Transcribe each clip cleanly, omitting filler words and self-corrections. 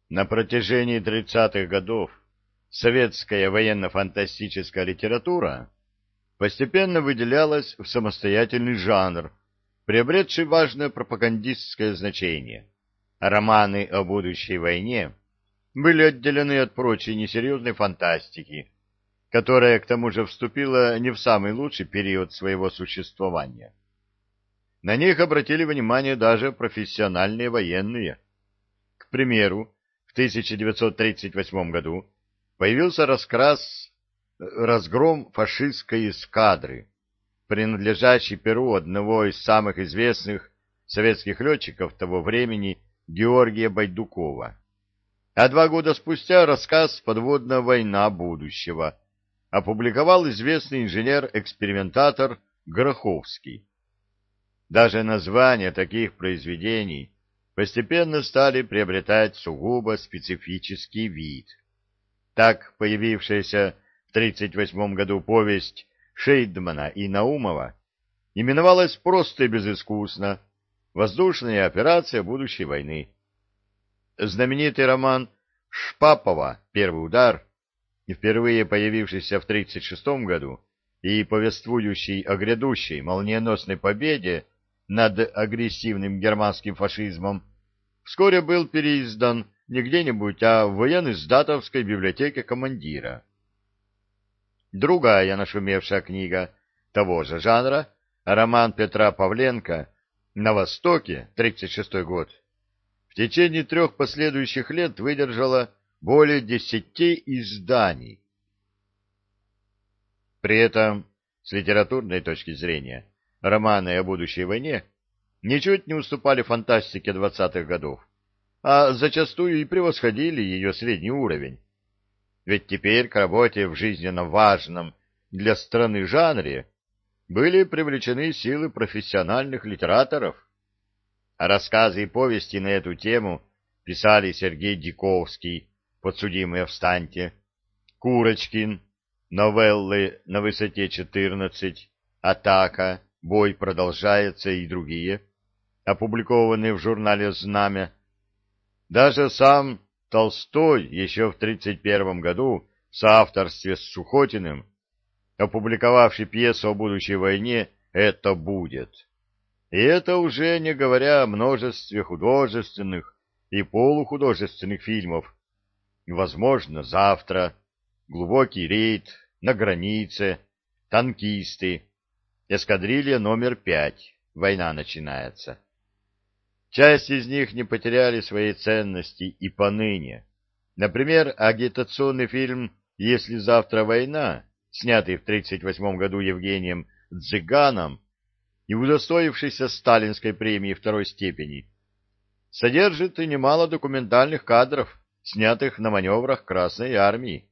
На протяжении 30-х годов советская военно-фантастическая литература постепенно выделялась в самостоятельный жанр, приобретший важное пропагандистское значение. Романы о будущей войне были отделены от прочей несерьезной фантастики, которая, к тому же, вступила не в самый лучший период своего существования. На них обратили внимание даже профессиональные военные. К примеру, в 1938 году появился рассказ «Разгром фашистской эскадры», принадлежащий перу одного из самых известных советских летчиков того времени Георгия Байдукова. А 2 года спустя рассказ «Подводная война будущего» опубликовал известный инженер-экспериментатор Гроховский. Даже названия таких произведений постепенно стали приобретать сугубо специфический вид. Так появившаяся в 1938 году повесть Шейдмана и Наумова именовалась просто и безыскусно «Воздушная операция будущей войны». Знаменитый роман Шпапова «Первый удар», впервые появившийся в 1936 году и повествующий о грядущей молниеносной победе над агрессивным германским фашизмом, вскоре был переиздан не где-нибудь, а в военно-издатовской библиотеке командира. Другая нашумевшая книга того же жанра, роман Петра Павленко «На Востоке», 1936 год, в течение 3 последующих лет выдержала более 10 изданий. При этом, с литературной точки зрения, романы о будущей войне ничуть не уступали фантастике 20-х годов, а зачастую и превосходили ее средний уровень. Ведь теперь к работе в жизненно важном для страны жанре были привлечены силы профессиональных литераторов. А рассказы и повести на эту тему писали Сергей Диковский, «Подсудимые встаньте», Курочкин, новеллы «На высоте 14», «Атака», «Бой продолжается» и другие, опубликованные в журнале «Знамя». Даже сам Толстой еще в 1931 году в соавторстве с Сухотиным, опубликовавший пьесу о будущей войне «Это будет». И это уже не говоря о множестве художественных и полухудожественных фильмов. «Возможно, завтра», «Глубокий рейд», «На границе», «Танкисты», «Эскадрилья номер 5», «Война начинается». Часть из них не потеряли своей ценности и поныне. Например, агитационный фильм «Если завтра война», снятый в 1938 году Евгением Дзыганом и удостоившийся сталинской премии 2-й степени, содержит и немало документальных кадров, снятых на маневрах Красной Армии.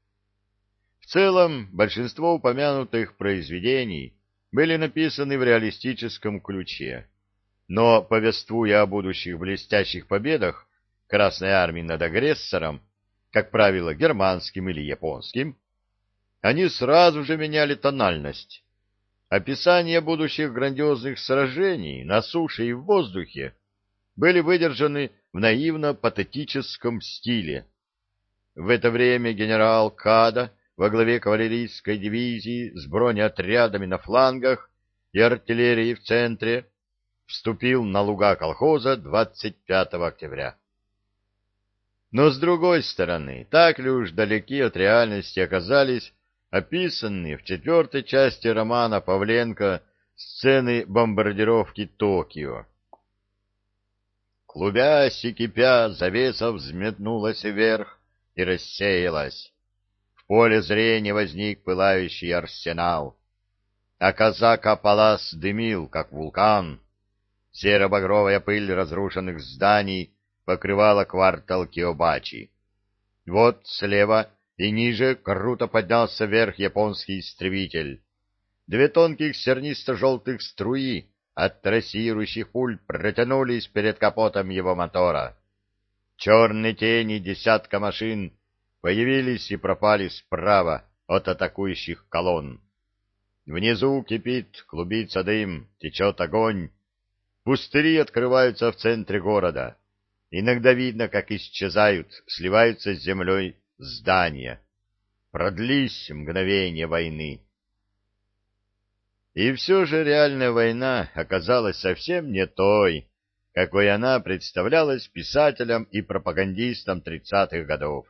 В целом, большинство упомянутых произведений были написаны в реалистическом ключе, но, повествуя о будущих блестящих победах Красной Армии над агрессором, как правило, германским или японским, они сразу же меняли тональность. Описания будущих грандиозных сражений на суше и в воздухе были выдержаны в наивно-патетическом стиле. В это время генерал Када во главе кавалерийской дивизии с бронеотрядами на флангах и артиллерией в центре вступил на луга колхоза 25 октября. Но, с другой стороны, так ли уж далеки от реальности оказались описанные в 4-й части романа Павленко сцены бомбардировки Токио. Клубясь и кипя, завеса взметнулась вверх и рассеялась. В поле зрения возник пылающий арсенал, а казак Апалас дымил, как вулкан. Серо-багровая пыль разрушенных зданий покрывала квартал Киобачи. Вот слева и ниже круто поднялся вверх японский истребитель. 2 тонких сернисто-желтых струи от трассирующих пуль протянулись перед капотом его мотора. Черные тени десятка машин появились и пропали справа от атакующих колонн. Внизу кипит, клубится дым, течет огонь. Пустыри открываются в центре города. Иногда видно, как исчезают, сливаются с землей здания. Продлись мгновение войны. И все же реальная война оказалась совсем не той, какой она представлялась писателям и пропагандистам 30-х годов.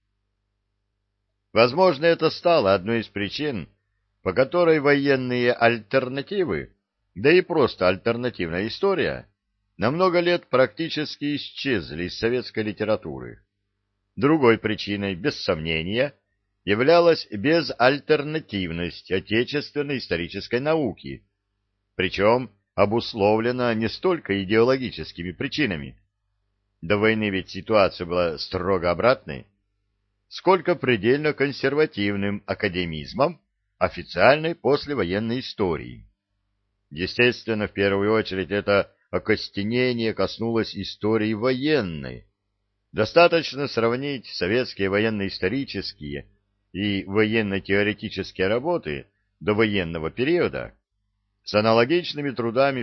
Возможно, это стало одной из причин, по которой военные альтернативы, да и просто альтернативная история, на много лет практически исчезли из советской литературы. Другой причиной, без сомнения, являлась безальтернативность отечественной исторической науки, причем обусловлена не столько идеологическими причинами, до войны ведь ситуация была строго обратной, сколько предельно консервативным академизмом официальной послевоенной истории. Естественно, в первую очередь это окостенение коснулось истории военной. Достаточно сравнить советские военно-исторические и военно-теоретические работы довоенного периода с аналогичными трудами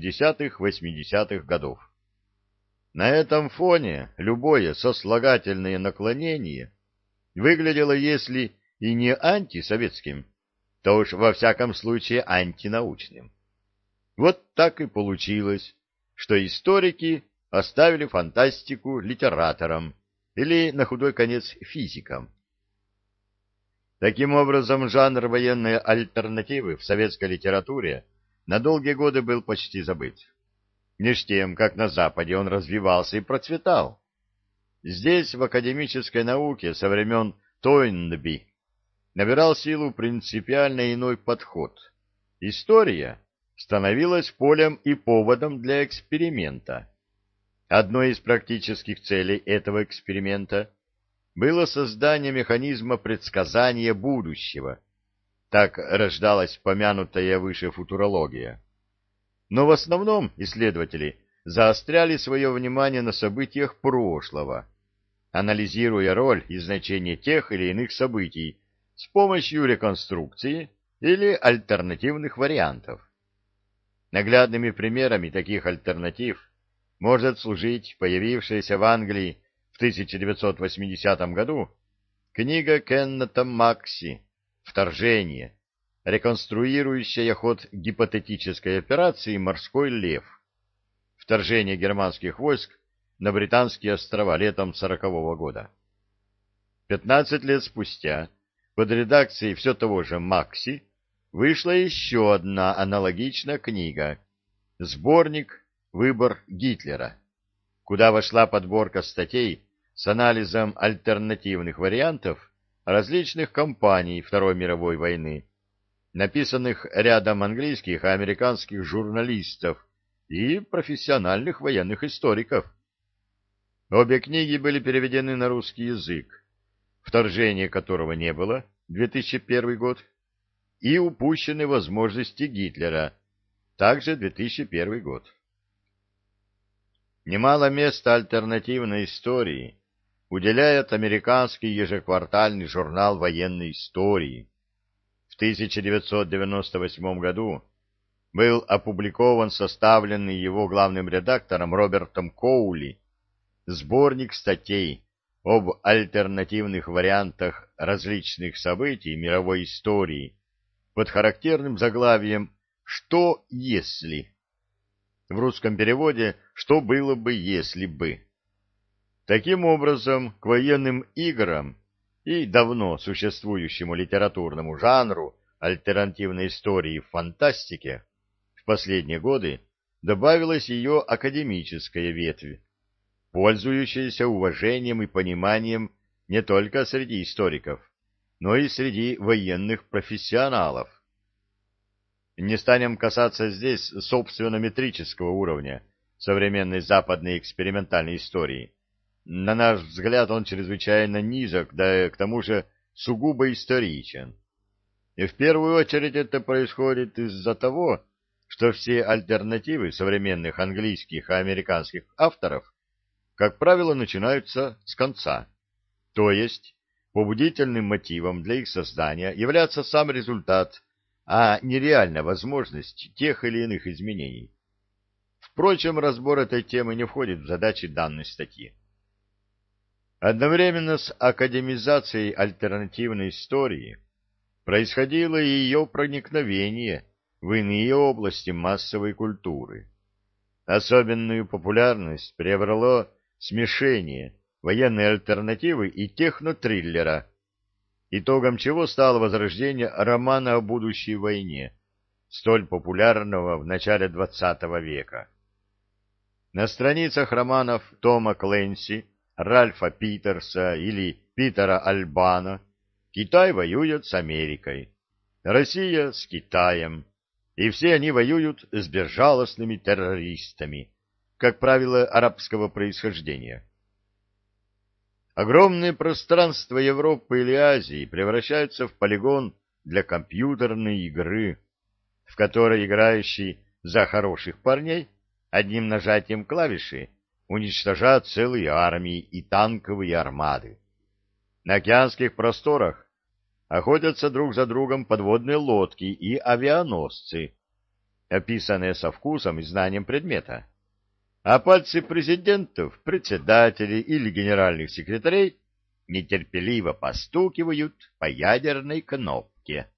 60-80-х годов. На этом фоне любое сослагательное наклонение выглядело, если и не антисоветским, то уж во всяком случае антинаучным. Вот так и получилось, что историки оставили фантастику литераторам или, на худой конец, физикам. Таким образом, жанр военной альтернативы в советской литературе на долгие годы был почти забыт. Меж тем, как на Западе он развивался и процветал. Здесь, в академической науке со времен Тойнби, набирал силу принципиально иной подход. История становилась полем и поводом для эксперимента. Одной из практических целей этого эксперимента было создание механизма предсказания будущего. Так рождалась помянутая выше футурология. Но в основном исследователи заостряли свое внимание на событиях прошлого, анализируя роль и значение тех или иных событий с помощью реконструкции или альтернативных вариантов. Наглядными примерами таких альтернатив может служить появившаяся в Англии в 1980 году книга Кеннета Макси «Вторжение», реконструирующая ход гипотетической операции «Морской лев», вторжение германских войск на Британские острова летом 1940 года. 15 лет спустя под редакцией все того же Макси вышла еще одна аналогичная книга «Сборник «Выбор Гитлера», куда вошла подборка статей с анализом альтернативных вариантов различных кампаний Второй мировой войны, написанных рядом английских и американских журналистов и профессиональных военных историков. Обе книги были переведены на русский язык, вторжения которого не было, 2001 год, и упущены возможности Гитлера, также 2001 год. Немало места альтернативной истории уделяет американский ежеквартальный журнал военной истории. В 1998 году был опубликован составленный его главным редактором Робертом Коули сборник статей об альтернативных вариантах различных событий мировой истории под характерным заглавием «Что если?». В русском переводе «Что было бы, если бы?». Таким образом, к военным играм и давно существующему литературному жанру альтернативной истории в фантастике в последние годы добавилась ее академическая ветвь, пользующаяся уважением и пониманием не только среди историков, но и среди военных профессионалов. Не станем касаться здесь собственно метрического уровня современной западной экспериментальной истории. На наш взгляд, он чрезвычайно низок, да и к тому же сугубо историчен. И в первую очередь это происходит из-за того, что все альтернативы современных английских и американских авторов, как правило, начинаются с конца. То есть побудительным мотивом для их создания является сам результат, а не реальная возможность тех или иных изменений. В Впрочем, разбор этой темы не входит в задачи данной статьи. Одновременно с академизацией альтернативной истории происходило и ее проникновение в иные области массовой культуры. Особенную популярность приобрело смешение военной альтернативы и технотриллера, итогом чего стало возрождение романа о будущей войне, столь популярного в начале XX века. На страницах романов Тома Кленси, Ральфа Питерса или Питера Альбана Китай воюет с Америкой, Россия с Китаем, и все они воюют с безжалостными террористами, как правило, арабского происхождения. Огромные пространства Европы или Азии превращаются в полигон для компьютерной игры, в которой играющий за хороших парней одним нажатием клавиши уничтожают целые армии и танковые армады. На океанских просторах охотятся друг за другом подводные лодки и авианосцы, описанные со вкусом и знанием предмета. А пальцы президентов, председателей или генеральных секретарей нетерпеливо постукивают по ядерной кнопке.